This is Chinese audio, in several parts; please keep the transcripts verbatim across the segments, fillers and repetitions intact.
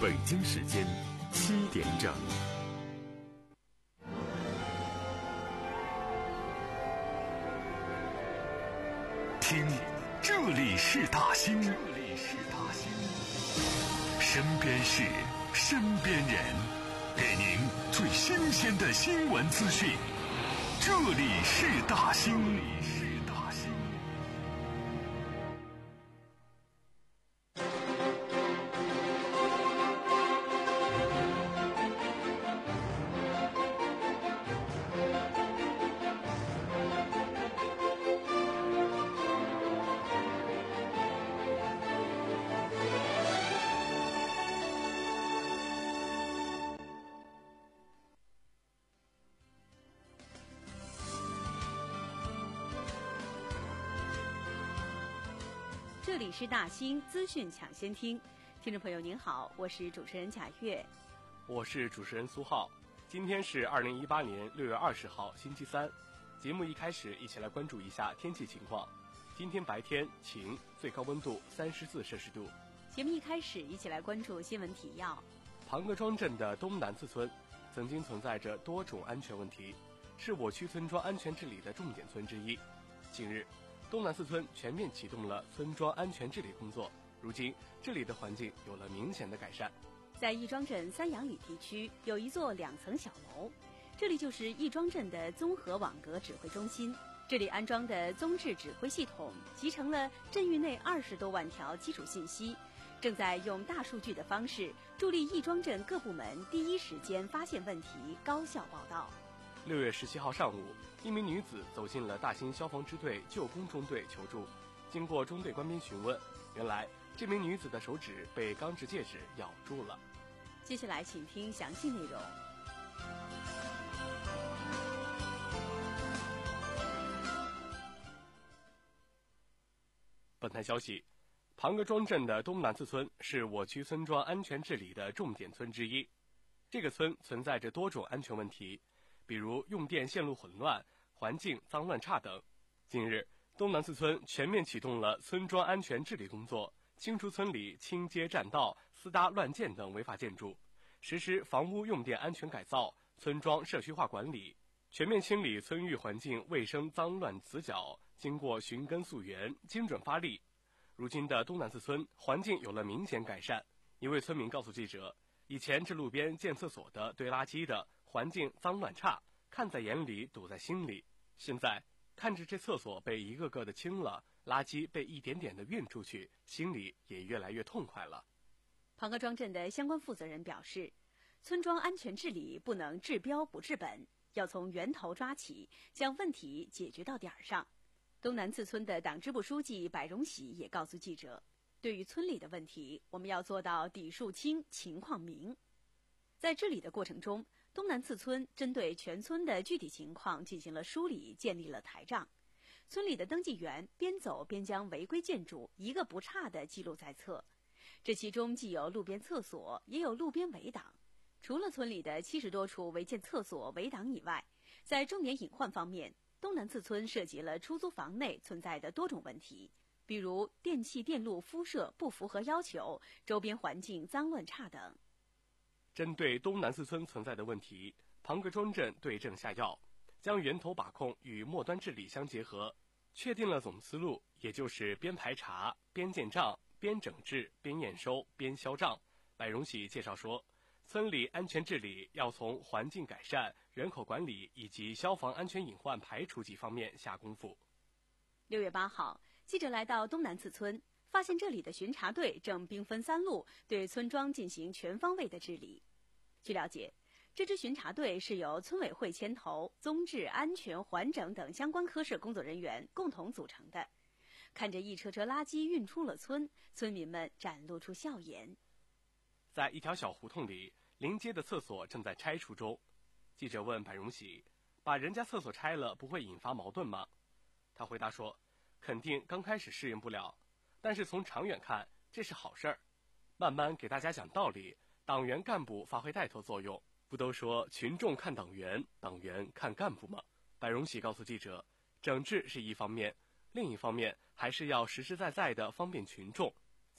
北京时间七点整。听，这里是大兴，这里是大兴，身边事，身边人，给您最新鲜的新闻资讯。这里是大兴，这里是大兴。 这里是大兴资讯抢先听，听众朋友您好，我是主持人贾月， 我是主持人苏浩。今天是二零一八年六月二十号，星期三。节目一开始，一起来关注一下天气情况。今天白天晴，最高温度三十四摄氏度。 节目一开始，一起来关注新闻提要。 庞各庄镇的东南四村曾经存在着多种安全问题，是我区村庄安全治理的重点村之一。近日，东南四村全面启动了村庄安全治理工作，如今这里的环境有了明显的改善。 在亦庄镇三阳里地区有一座两层小楼，这里就是亦庄镇的综合网格指挥中心。这里安装的综治指挥系统集成了镇域内二十多万条基础信息，正在用大数据的方式助力亦庄镇各部门第一时间发现问题，高效报道。 六月十七号上午，一名女子走进了大兴消防支队旧工中队求助。经过中队官兵询问，原来这名女子的手指被钢制戒指咬住了。 接下来请听详细内容。 本台消息，庞各庄镇的东南四村是我区村庄安全治理的重点村之一。这个村存在着多种安全问题，比如用电线路混乱、环境脏乱差等。近日，东南四村全面启动了村庄安全治理工作，清除村里倾街占道、私搭乱建等违法建筑，实施房屋用电安全改造、村庄社区化管理，全面清理村域环境卫生脏乱死角，经过寻根溯源，精准发力。如今的东南四村环境有了明显改善。一位村民告诉记者，以前这路边建厕所的、堆垃圾的，环境脏乱差，看在眼里堵在心里。现在看着这厕所被一个个的清了，垃圾被一点点的运出去，心里也越来越痛快了。 庞各庄镇的相关负责人表示，村庄安全治理不能治标不治本，要从源头抓起，将问题解决到点儿上。东南四村的党支部书记柏荣喜也告诉记者，对于村里的问题，我们要做到底数清、情况明。在治理的过程中，东南四村针对全村的具体情况进行了梳理，建立了台账。村里的登记员边走边将违规建筑一个不差地记录在册，这其中既有路边厕所，也有路边围挡。除了村里的七十多处违建厕所、围挡以外，在重点隐患方面，东南四村涉及了出租房内存在的多种问题，比如电气电路敷设不符合要求，周边环境脏乱差等。 针对东南四村存在的问题，庞各庄镇对症下药，将源头把控与末端治理相结合，确定了总思路，也就是边排查、边建账、边整治、边验收、边销账。柏荣喜介绍说，村里安全治理要从环境改善、人口管理以及消防安全隐患排除几方面下功夫。 六月八号，记者来到东南四村，发现这里的巡查队正兵分三路对村庄进行全方位的治理。据了解，这支巡查队是由村委会牵头，综治、安全、环整等相关科室工作人员共同组成的。看着一车车垃圾运出了村，村民们展露出笑颜。 在一条小胡同里，临街的厕所正在拆除中。记者问柏荣喜，把人家厕所拆了不会引发矛盾吗？他回答说，肯定刚开始适应不了，但是从长远看，这是好事儿。慢慢给大家讲道理，党员干部发挥带头作用，不都说群众看党员，党员看干部吗？柏荣喜告诉记者，整治是一方面，另一方面还是要实实在在的方便群众。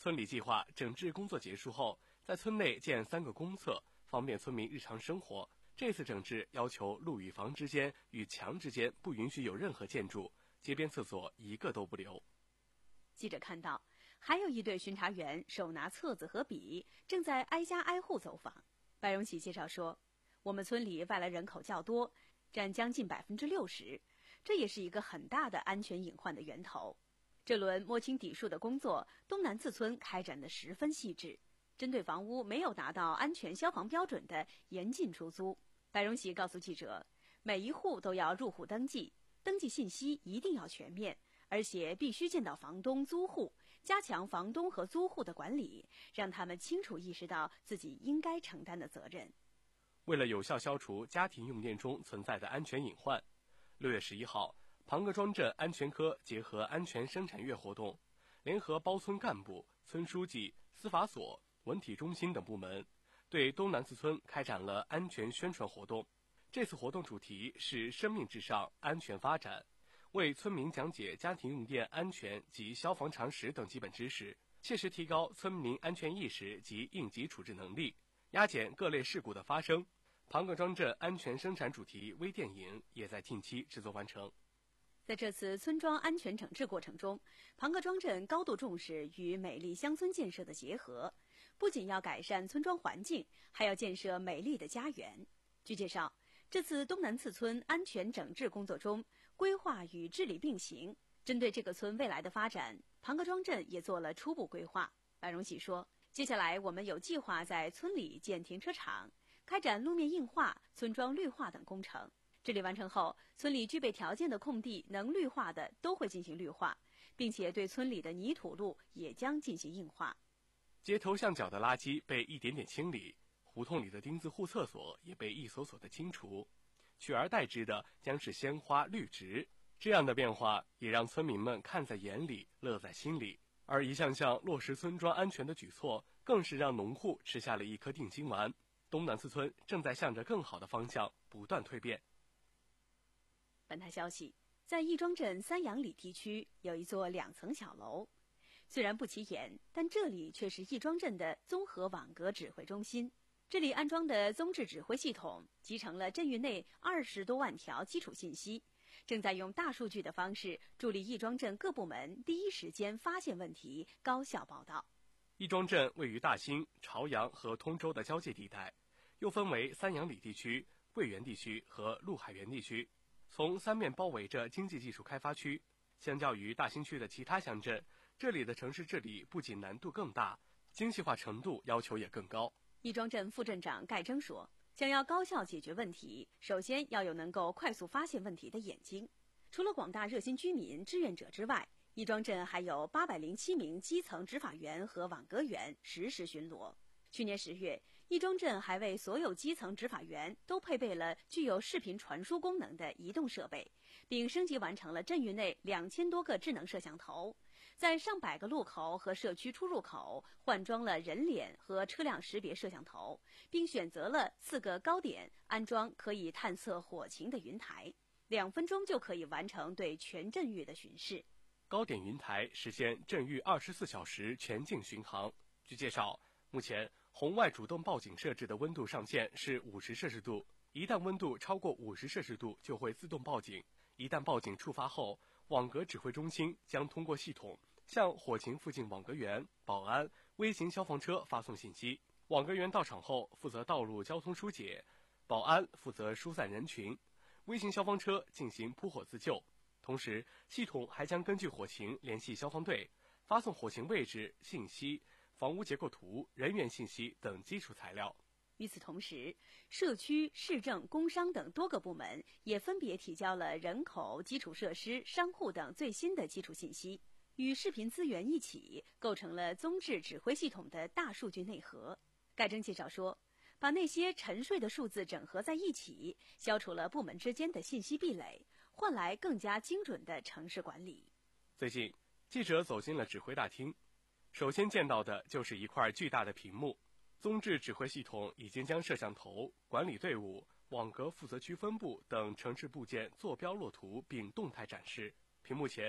村里计划整治工作结束后，在村内建三个公厕，方便村民日常生活。这次整治要求路与房之间与墙之间不允许有任何建筑，街边厕所一个都不留。 记者看到，还有一队巡查员手拿册子和笔，正在挨家挨户走访。白荣喜介绍说，我们村里外来人口较多，占将近百分之六十，这也是一个很大的安全隐患的源头。这轮摸清底数的工作，东南四村开展得十分细致，针对房屋没有达到安全消防标准的严禁出租。白荣喜告诉记者，每一户都要入户登记，登记信息一定要全面，而且必须见到房东、租户，加强房东和租户的管理，让他们清楚意识到自己应该承担的责任。 为了有效消除家庭用电中存在的安全隐患，六月十一号，庞各庄镇安全科结合安全生产月活动，联合包村干部、村书记、司法所、文体中心等部门，对东南四村开展了安全宣传活动。这次活动主题是生命至上，安全发展，为村民讲解家庭用电安全及消防常识等基本知识，切实提高村民安全意识及应急处置能力，压减各类事故的发生。庞各庄镇安全生产主题微电影也在近期制作完成。 在这次村庄安全整治过程中，庞各庄镇高度重视与美丽乡村建设的结合，不仅要改善村庄环境，还要建设美丽的家园。据介绍，这次东南四村安全整治工作中，规划与治理并行，针对这个村未来的发展，庞各庄镇也做了初步规划。白荣喜说，接下来我们有计划在村里建停车场，开展路面硬化、村庄绿化等工程。治理完成后，村里具备条件的空地能绿化的都会进行绿化，并且对村里的泥土路也将进行硬化。 街头巷角的垃圾被一点点清理，胡同里的丁字户厕所也被一所所的清除，取而代之的将是鲜花绿植。这样的变化也让村民们看在眼里，乐在心里。而一项项落实村庄安全的举措，更是让农户吃下了一颗定心丸。东南四村正在向着更好的方向不断蜕变。 本台消息，在亦庄镇三阳里地区有一座两层小楼，虽然不起眼，但这里却是亦庄镇的综合网格指挥中心。这里安装的综治指挥系统集成了镇域内二十多万条基础信息，正在用大数据的方式助力亦庄镇各部门第一时间发现问题，高效报道。 亦庄镇位于大兴、朝阳和通州的交界地带，又分为三阳里地区、桂园地区和陆海园地区，从三面包围着经济技术开发区。相较于大兴区的其他乡镇，这里的城市治理不仅难度更大，精细化程度要求也更高。 亦庄镇副镇长盖征说，想要高效解决问题，首先要有能够快速发现问题的眼睛。除了广大热心居民、志愿者之外，亦庄镇还有八百零七名基层执法员和网格员实时巡逻。去年十月，亦庄镇还为所有基层执法员都配备了具有视频传输功能的移动设备，并升级完成了镇域内两千多个智能摄像头，在上百个路口和社区出入口换装了人脸和车辆识别摄像头，并选择了四个高点安装可以探测火情的云台，两分钟就可以完成对全镇域的巡视。 高点云台实现镇域二十四小时全境巡航。据介绍，目前红外主动报警设置的温度上限是五十摄氏度，一旦温度超过五十摄氏度就会自动报警。一旦报警触发后，网格指挥中心将通过系统向火情附近网格员、保安、微型消防车发送信息。网格员到场后负责道路交通疏解，保安负责疏散人群，微型消防车进行扑火自救。同时，系统还将根据火情联系消防队，发送火情位置、信息、房屋结构图、人员信息等基础材料。 与此同时，社区、市政、工商等多个部门也分别提交了人口、基础设施、商户等最新的基础信息，与视频资源一起构成了综治指挥系统的大数据内核。盖征介绍说，把那些沉睡的数字整合在一起，消除了部门之间的信息壁垒，换来更加精准的城市管理。 最近，记者走进了指挥大厅，首先见到的就是一块巨大的屏幕。综治指挥系统已经将摄像头、管理队伍、网格负责区分布等城市部件坐标落图并动态展示。屏幕前，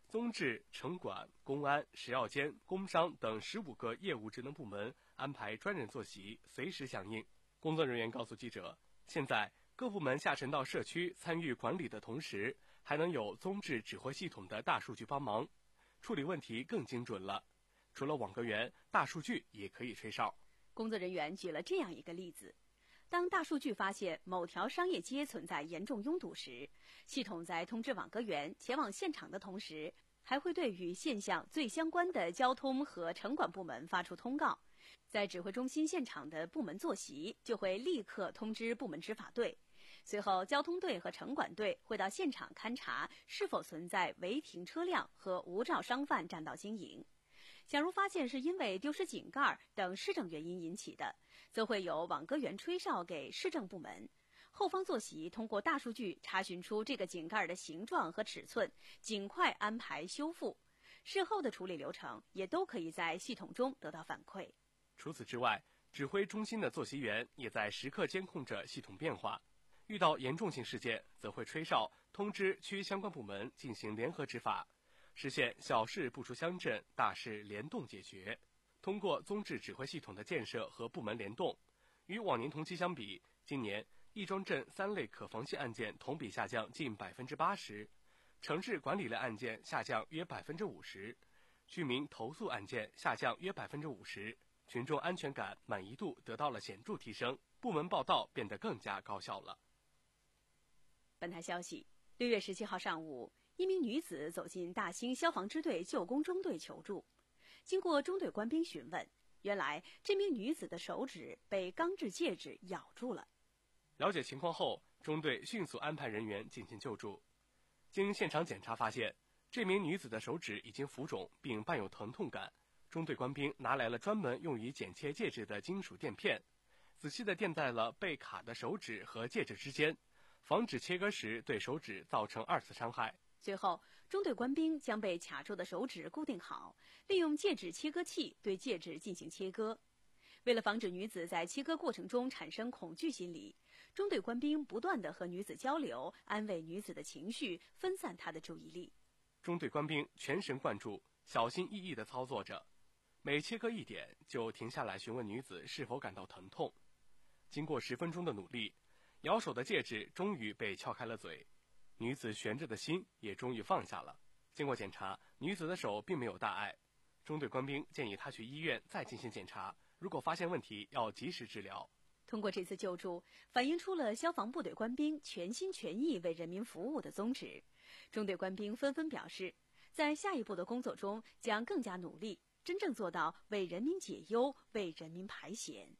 综治、城管、公安、食药监、工商等十五个业务职能部门安排专人坐席，随时响应。工作人员告诉记者，现在各部门下沉到社区参与管理的同时，还能有综治指挥系统的大数据帮忙，处理问题更精准了。除了网格员，大数据也可以吹哨。 工作人员举了这样一个例子：当大数据发现某条商业街存在严重拥堵时，系统在通知网格员前往现场的同时，还会对与现象最相关的交通和城管部门发出通告。在指挥中心现场的部门坐席就会立刻通知部门执法队，随后交通队和城管队会到现场勘查是否存在违停车辆和无照商贩占道经营。假如发现是因为丢失井盖等市政原因引起的，则会有网格员吹哨给市政部门，后方坐席通过大数据查询出这个井盖的形状和尺寸，尽快安排修复。事后的处理流程也都可以在系统中得到反馈。 除此之外，指挥中心的坐席员也在时刻监控着系统变化，遇到严重性事件，则会吹哨通知区相关部门进行联合执法，实现小事不出乡镇，大事联动解决。通过综治指挥系统的建设和部门联动，与往年同期相比，今年亦庄镇三类可防性案件同比下降近百分之八十，城市管理类案件下降约百分之五十，居民投诉案件下降约百分之五十，群众安全感满意度得到了显著提升，部门报到变得更加高效了。 本台消息，六月十七号上午，一名女子走进大兴消防支队救工中队求助。经过中队官兵询问，原来这名女子的手指被钢制戒指咬住了。 了解情况后，中队迅速安排人员进行救助。经现场检查发现，这名女子的手指已经浮肿并伴有疼痛感。中队官兵拿来了专门用于剪切戒指的金属垫片，仔细地垫在了被卡的手指和戒指之间，防止切割时对手指造成二次伤害。 随后，中队官兵将被卡住的手指固定好，利用戒指切割器对戒指进行切割。为了防止女子在切割过程中产生恐惧心理，中队官兵不断地和女子交流，安慰女子的情绪，分散她的注意力。 中队官兵全神贯注，小心翼翼地操作着，每切割一点就停下来询问女子是否感到疼痛。经过十分钟的努力，咬手的戒指终于被撬开了嘴，女子悬着的心也终于放下了。经过检查，女子的手并没有大碍。中队官兵建议她去医院再进行检查，如果发现问题，要及时治疗。 通过这次救助，反映出了消防部队官兵全心全意为人民服务的宗旨。中队官兵纷纷表示，在下一步的工作中将更加努力，真正做到为人民解忧，为人民排险。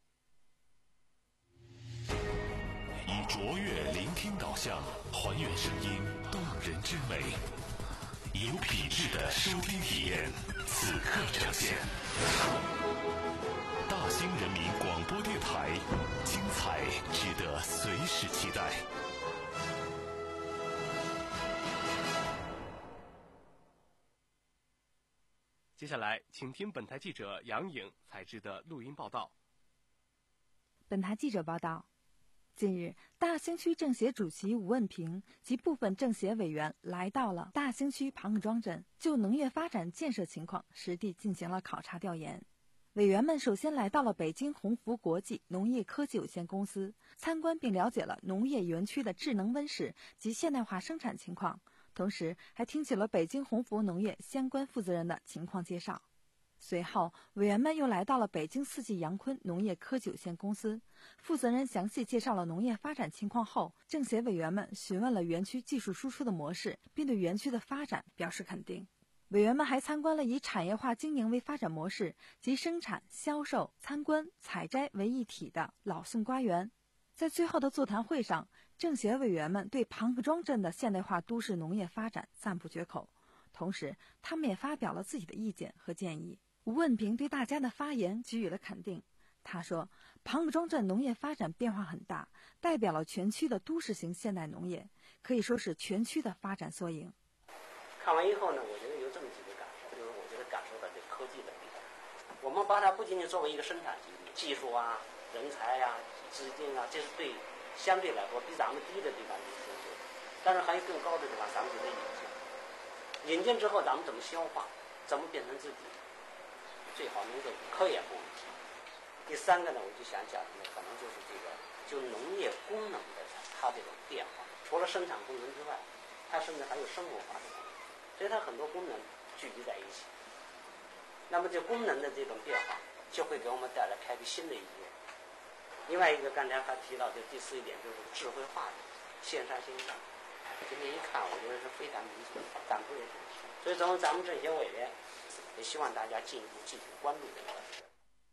以卓越聆听导向，还原声音动人之美，有品质的收听体验，此刻呈现。大兴人民广播电台，精彩值得随时期待。 接下来，请听本台记者杨颖采制的录音报道。 本台记者报道，近日，大兴区政协主席吴问平及部分政协委员来到了大兴区庞各庄镇，就农业发展建设情况实地进行了考察调研。委员们首先来到了北京鸿福国际农业科技有限公司，参观并了解了农业园区的智能温室及现代化生产情况，同时还听取了北京鸿福农业相关负责人的情况介绍。随后，委员们又来到了北京四季阳坤农业科技有限公司，负责人详细介绍了农业发展情况后，政协委员们询问了园区技术输出的模式，并对园区的发展表示肯定。委员们还参观了以产业化经营为发展模式及生产、销售、参观、采摘为一体的老宋瓜园。在最后的座谈会上，政协委员们对庞各庄镇的现代化都市农业发展赞不绝口，同时他们也发表了自己的意见和建议。吴问平对大家的发言给予了肯定。他说，庞各庄镇农业发展变化很大，代表了全区的都市型现代农业，可以说是全区的发展缩影。 看完以后呢，我觉得有这么几个感受，就是我觉得感受到这科技的力量。我们把它不仅仅作为一个生产基地，技术啊、人才呀、啊、资金啊，这是对相对来说比咱们低的地方就是，但是还有更高的地方，咱们就得引进。引引进之后咱们怎么消化，怎么变成自己，最好能够科研部问题。第三个呢，我就想讲的呢，可能就是这个就农业功能的它这种变化，除了生产功能之外，它甚至还有生活化的功能，所以它很多功能聚集在一起。那么这功能的这种变化，就会给我们带来开辟新的一页。另外一个，刚才还提到，就第四一点就是智慧化的线上线下。今天一看，我觉得是非常明显，感触也很深。所以，作为咱们政协委员，也希望大家进一步继续关注这个问题。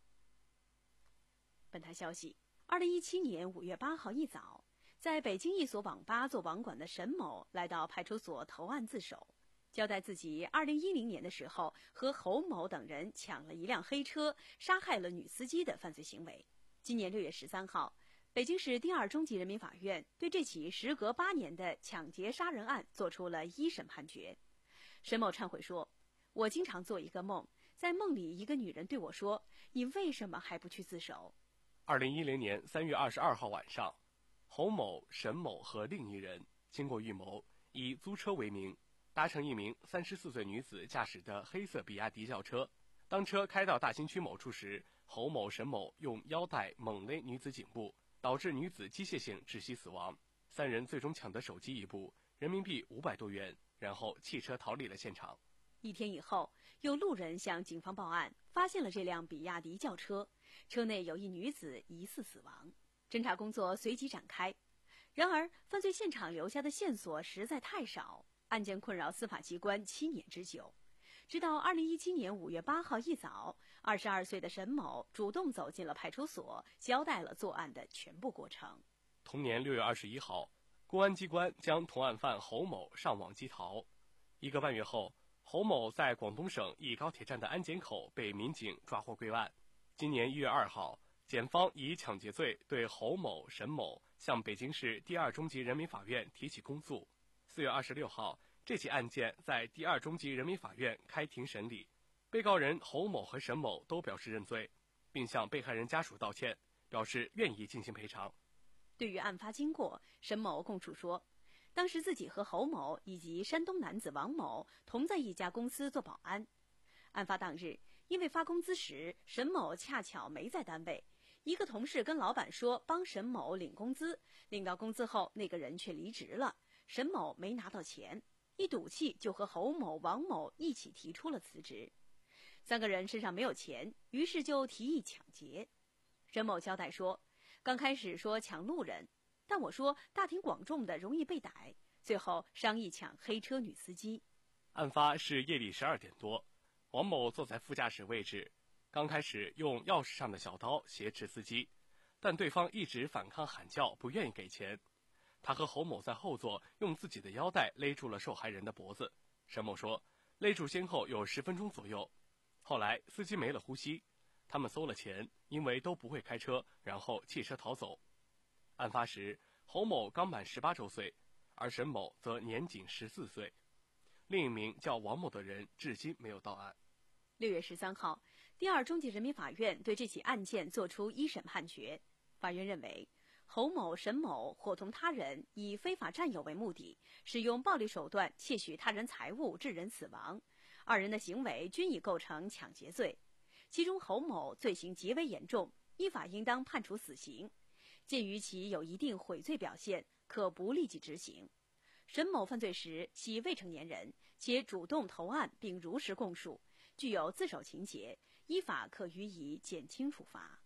本台消息：二零一七年五月八号一早，在北京一所网吧做网管的沈某来到派出所投案自首，交代自己二零一零年的时候和侯某等人抢了一辆黑车，杀害了女司机的犯罪行为。今年六月十三号，北京市第二中级人民法院对这起时隔八年的抢劫杀人案作出了一审判决。沈某忏悔说：“我经常做一个梦，在梦里一个女人对我说，你为什么还不去自首？” 二零一零年三月二十二号晚上，侯某、沈某和另一人经过预谋，以租车为名，搭乘一名三十四岁女子驾驶的黑色比亚迪轿车。当车开到大兴区某处时，侯某、沈某用腰带猛勒女子颈部，导致女子机械性窒息死亡。三人最终抢得手机一部，人民币五百多元，然后弃车逃离了现场。 一天以后，有路人向警方报案，发现了这辆比亚迪轿车，车内有一女子疑似死亡。侦查工作随即展开。然而，犯罪现场留下的线索实在太少，案件困扰司法机关七年之久。直到二零一七年五月八号一早，二十二岁的沈某主动走进了派出所，交代了作案的全部过程。 同年六月二十一号，公安机关将同案犯侯某上网击逃。一个半月后，侯某在广东省一高铁站的安检口被民警抓获归案。今年一月二号，检方以抢劫罪对侯某、沈某向北京市第二中级人民法院提起公诉。四月二十六号，这起案件在第二中级人民法院开庭审理，被告人侯某和沈某都表示认罪，并向被害人家属道歉，表示愿意进行赔偿。 对于案发经过，沈某供述说，当时自己和侯某以及山东男子王某同在一家公司做保安。案发当日，因为发工资时沈某恰巧没在单位，一个同事跟老板说帮沈某领工资，领到工资后那个人却离职了，沈某没拿到钱，一赌气就和侯某、王某一起提出了辞职。三个人身上没有钱，于是就提议抢劫。沈某交代说，刚开始说抢路人，但我说大庭广众的容易被逮，最后商议抢黑车女司机。 案发是夜里十二点多，王某坐在副驾驶位置，刚开始用钥匙上的小刀挟持司机，但对方一直反抗喊叫，不愿意给钱。他和侯某在后座用自己的腰带勒住了受害人的脖子。沈某说，勒住先后有十分钟左右，后来司机没了呼吸，他们搜了钱，因为都不会开车，然后弃车逃走。案发时，侯某刚满十八周岁，而沈某则年仅十四岁。另一名叫王某的人至今没有到案。 六月十三号，第二中级人民法院对这起案件作出一审判决。法院认为，侯某、沈某伙同他人以非法占有为目的，使用暴力手段窃取他人财物致人死亡，二人的行为均已构成抢劫罪。其中侯某罪行极为严重，依法应当判处死刑。鉴于其有一定悔罪表现，可不立即执行。沈某犯罪时系未成年人，且主动投案并如实供述，具有自首情节，依法可予以减轻处罚。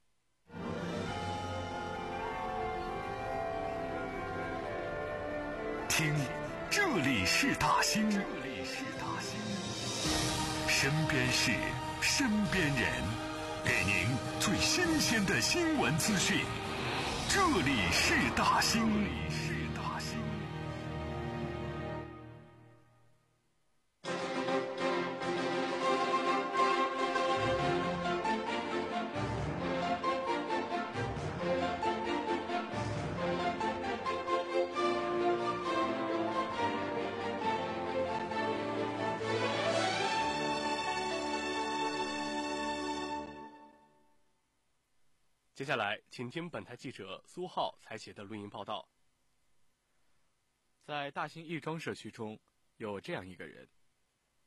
听，这里是大兴，这里是大兴，身边事，身边人，给您最新鲜的新闻资讯。这里是大兴，这里是大兴。 接下来，请听本台记者苏浩采写的录音报道。 在大兴亦庄社区中，有这样一个人，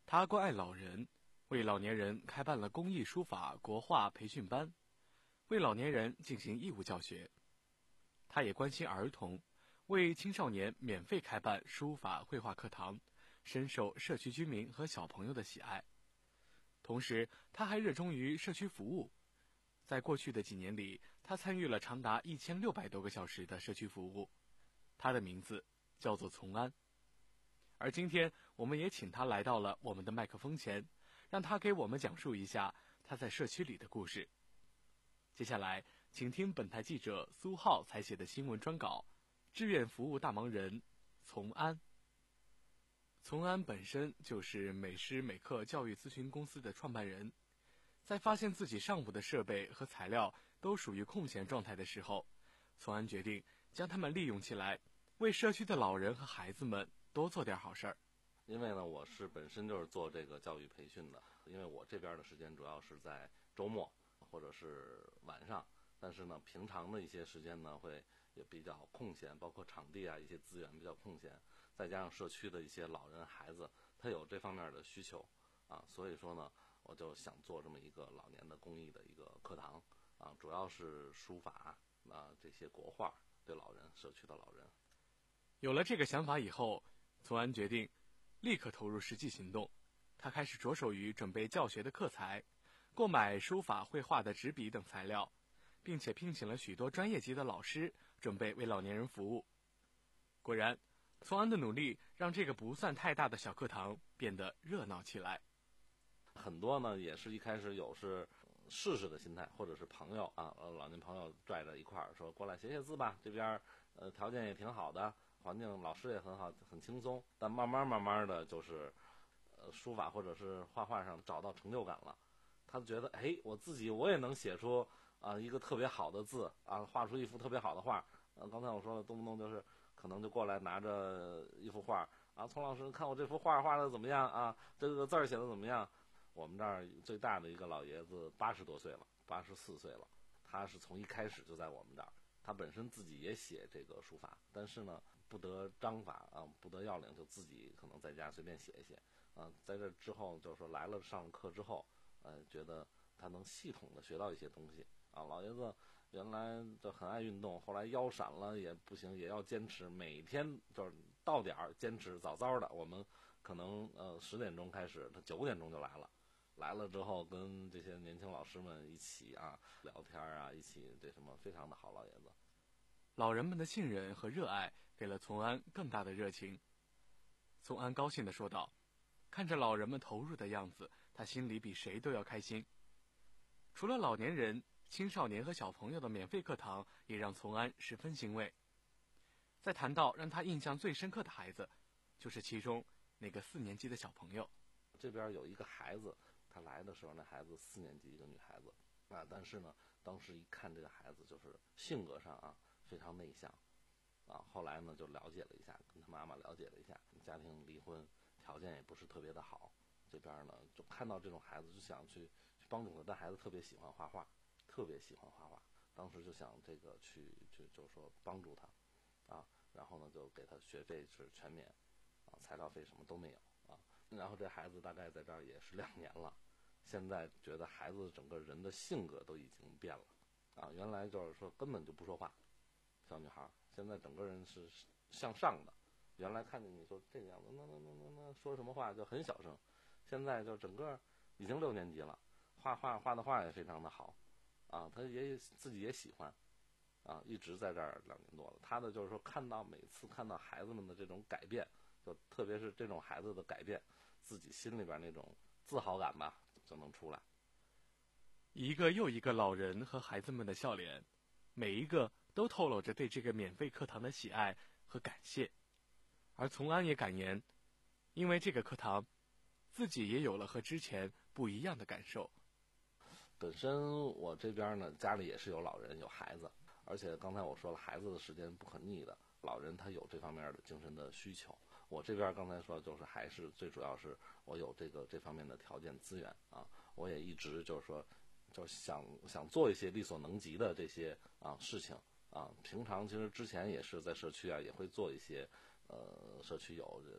他关爱老人，为老年人开办了公益书法国画培训班，为老年人进行义务教学。他也关心儿童，为青少年免费开办书法绘画课堂，深受社区居民和小朋友的喜爱。同时，他还热衷于社区服务。在过去的几年里，他参与了长达一千六百多个小时的社区服务。他的名字叫做从安。而今天，我们也请他来到了我们的麦克风前，让他给我们讲述一下他在社区里的故事。接下来，请听本台记者苏浩采写的新闻专稿《志愿服务大忙人从安》。从安本身就是美诗美课教育咨询公司的创办人，在发现自己上午的设备和材料都属于空闲状态的时候，从安决定将它们利用起来，为社区的老人和孩子们多做点好事儿。 因为呢，我是本身就是做这个教育培训的，因为我这边的时间主要是在周末或者是晚上，但是呢，平常的一些时间呢，会也比较空闲，包括场地啊，一些资源比较空闲，再加上社区的一些老人孩子，他有这方面的需求啊，所以说呢，我就想做这么一个老年的公益的一个课堂啊，主要是书法啊这些国画对老人社区的老人。 有了这个想法以后，从安决定立刻投入实际行动。他开始着手于准备教学的课材，购买书法绘画的纸笔等材料，并且聘请了许多专业级的老师，准备为老年人服务。果然，从安的努力让这个不算太大的小课堂变得热闹起来。 很多呢也是一开始有是试试的心态，或者是朋友啊，老年朋友拽着一块儿说过来写写字吧，这边呃条件也挺好的，环境老师也很好，很轻松。但慢慢慢慢的就是呃书法或者是画画上找到成就感了，他觉得哎，我自己我也能写出啊、呃、一个特别好的字啊，画出一幅特别好的画。呃，刚才我说了，动不动就是可能就过来拿着一幅画啊，丛老师看我这幅画画的怎么样啊，这个字儿写的怎么样。我们这儿最大的一个老爷子八十多岁了，八十四岁了，他是从一开始就在我们这儿，他本身自己也写这个书法，但是呢不得章法啊，不得要领，就自己可能在家随便写一写啊。在这之后就是说来了上了课之后，呃，觉得他能系统的学到一些东西啊。老爷子原来就很爱运动，后来腰闪了也不行，也要坚持，每天就是到点儿坚持，早早的我们可能呃十点钟开始，他九点钟就来了。来了之后跟这些年轻老师们一起啊聊天啊，一起这什么，非常的好。老爷子老人们的信任和热爱给了从安更大的热情。从安高兴地说道，看着老人们投入的样子，他心里比谁都要开心。除了老年人、青少年和小朋友的免费课堂也让从安十分欣慰。在谈到让他印象最深刻的孩子，就是其中那个四年级的小朋友。 这边有一个孩子，他来的时候那孩子四年级，一个女孩子啊，但是呢当时一看这个孩子就是性格上啊非常内向啊，后来呢就了解了一下，跟他妈妈了解了一下，家庭离婚，条件也不是特别的好，这边呢就看到这种孩子就想去去帮助他，但孩子特别喜欢画画，特别喜欢画画，当时就想这个去去就是说帮助他啊，然后呢就给他学费是全免啊，材料费什么都没有啊。然后这孩子大概在这儿也是两年了，现在觉得孩子整个人的性格都已经变了啊，原来就是说根本就不说话，小女孩现在整个人是向上的，原来看见你说这个样子，那那那那那说什么话就很小声，现在就整个已经六年级了，画画画的画也非常的好啊，他也自己也喜欢啊，一直在这儿两年多了。他的就是说看到每次看到孩子们的这种改变，就特别是这种孩子的改变，自己心里边那种自豪感吧就能出来。 一个又一个老人和孩子们的笑脸，每一个都透露着对这个免费课堂的喜爱和感谢。而从安也感言，因为这个课堂，自己也有了和之前不一样的感受。 本身我这边呢家里也是有老人有孩子，而且刚才我说了，孩子的时间不可逆的，老人他有这方面的精神的需求。我这边刚才说就是还是最主要是我有这个这方面的条件资源啊，我也一直就是说就是想想做一些力所能及的这些啊事情啊。平常其实之前也是在社区啊也会做一些呃社区有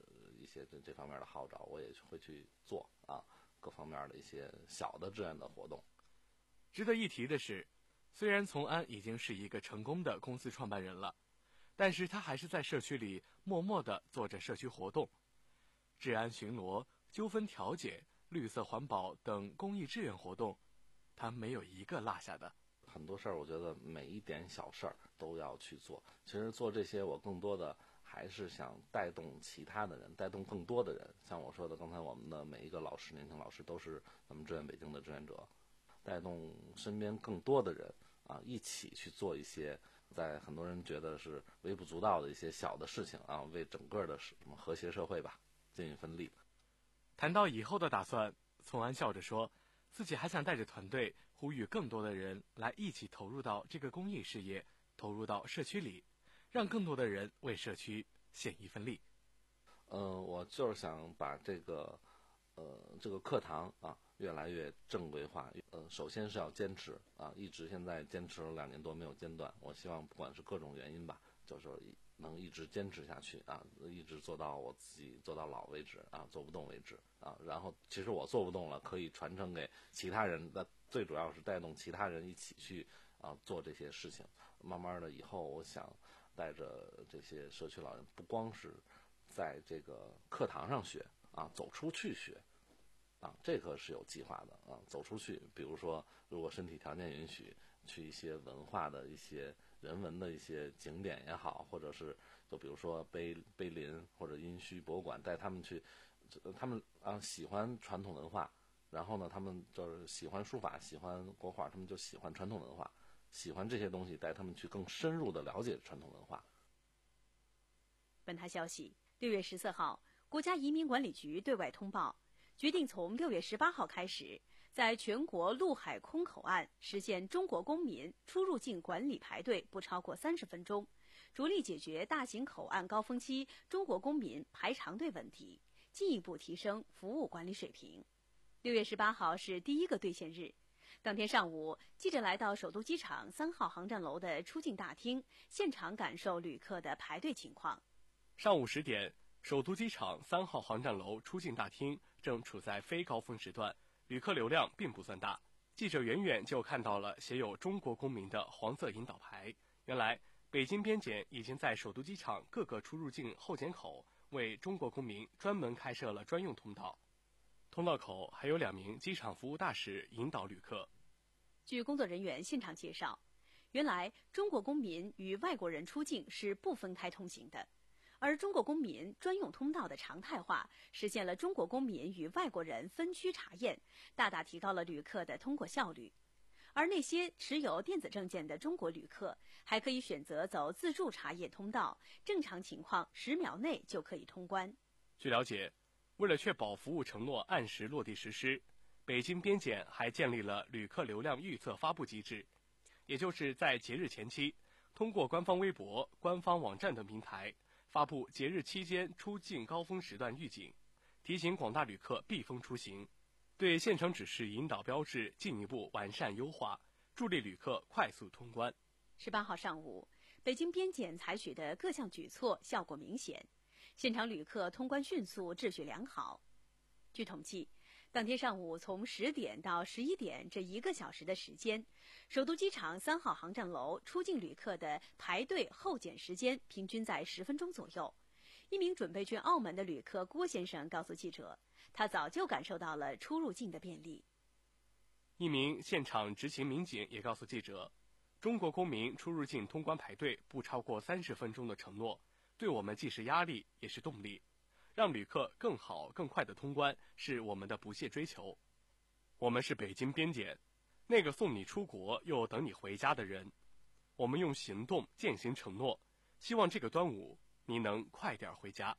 一些这这方面的号召，我也会去做啊，各方面的一些小的志愿的活动。 值得一提的是，虽然丛安已经是一个成功的公司创办人了，但是他还是在社区里默默地做着社区活动，治安巡逻、纠纷调解、绿色环保等公益志愿活动，他没有一个落下的。 很多事儿，我觉得每一点小事儿都要去做。其实做这些，我更多的还是想带动其他的人，带动更多的人。像我说的，刚才我们的每一个老师，年轻老师都是咱们志愿北京的志愿者，带动身边更多的人啊，一起去做一些在很多人觉得是微不足道的一些小的事情啊，为整个的什么和谐社会吧尽一份力。 谈到以后的打算，丛安笑着说，自己还想带着团队呼吁更多的人来一起投入到这个公益事业，投入到社区里，让更多的人为社区献一份力。 呃，我就是想把这个呃这个课堂啊越来越正规化。呃，首先是要坚持啊，一直现在坚持了两年多没有间断。我希望不管是各种原因吧，就是能一直坚持下去啊，一直做到我自己做到老为止啊，做不动为止啊。然后其实我做不动了，可以传承给其他人，那最主要是带动其他人一起去啊做这些事情。慢慢的以后，我想带着这些社区老人，不光是在这个课堂上学啊，走出去学啊，这个是有计划的啊，走出去，比如说如果身体条件允许，去一些文化的一些人文的一些景点也好，或者是就比如说碑碑林或者殷墟博物馆，带他们去，他们啊喜欢传统文化，然后呢他们就是喜欢书法，喜欢国画，他们就喜欢传统文化，喜欢这些东西，带他们去更深入的了解传统文化。 本台消息，六月十四号，国家移民管理局对外通报，决定从六月十八号开始，在全国陆海空口岸实现中国公民出入境管理排队不超过三十分钟，着力解决大型口岸高峰期中国公民排长队问题，进一步提升服务管理水平。六月十八号是第一个兑现日，当天上午，记者来到首都机场三号航站楼的出境大厅，现场感受旅客的排队情况。 上午十点，首都机场三号航站楼出境大厅正处在非高峰时段，旅客流量并不算大。记者远远就看到了写有中国公民的黄色引导牌。原来，北京边检已经在首都机场各个出入境候检口为中国公民专门开设了专用通道，通道口还有两名机场服务大使引导旅客。 据工作人员现场介绍，原来中国公民与外国人出境是不分开通行的，而中国公民专用通道的常态化，实现了中国公民与外国人分区查验，大大提高了旅客的通过效率。而那些持有电子证件的中国旅客，还可以选择走自助查验通道，正常情况十秒内就可以通关。 据了解，为了确保服务承诺按时落地实施，北京边检还建立了旅客流量预测发布机制，也就是在节日前期，通过官方微博、官方网站等平台发布节日期间出境高峰时段预警，提醒广大旅客避风出行，对现场指示引导标志进一步完善优化，助力旅客快速通关。 十八号上午，北京边检采取的各项举措效果明显，现场旅客通关迅速，秩序良好。据统计，当天上午从十点到十一点这一个小时的时间，首都机场三号航站楼出境旅客的排队候检时间平均在十分钟左右。一名准备去澳门的旅客郭先生告诉记者，他早就感受到了出入境的便利。 一名现场执勤民警也告诉记者，中国公民出入境通关排队不超过三十分钟的承诺，对我们既是压力也是动力，让旅客更好更快的通关是我们的不懈追求。我们是北京边检，那个送你出国又等你回家的人，我们用行动践行承诺，希望这个端午你能快点回家。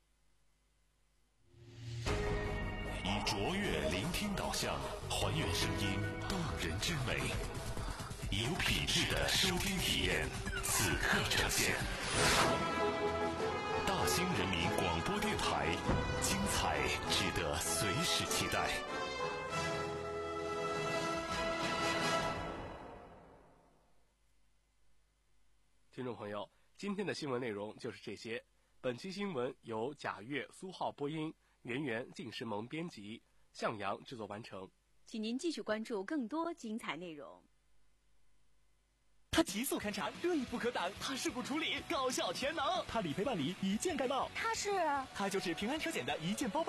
以卓越聆听导向，还原声音动人之美，有品质的收听体验，此刻呈现。大兴人民广播电台，精彩值得随时期待。 听众朋友，今天的新闻内容就是这些。 本期新闻由贾月、苏浩播音，圆圆、靳诗萌编辑，向阳制作完成。 请您继续关注更多精彩内容。 他急速勘察，锐不可挡；他事故处理，高效全能；他理赔办理，一键盖帽。 他是， 他就是平安车险的一键包办。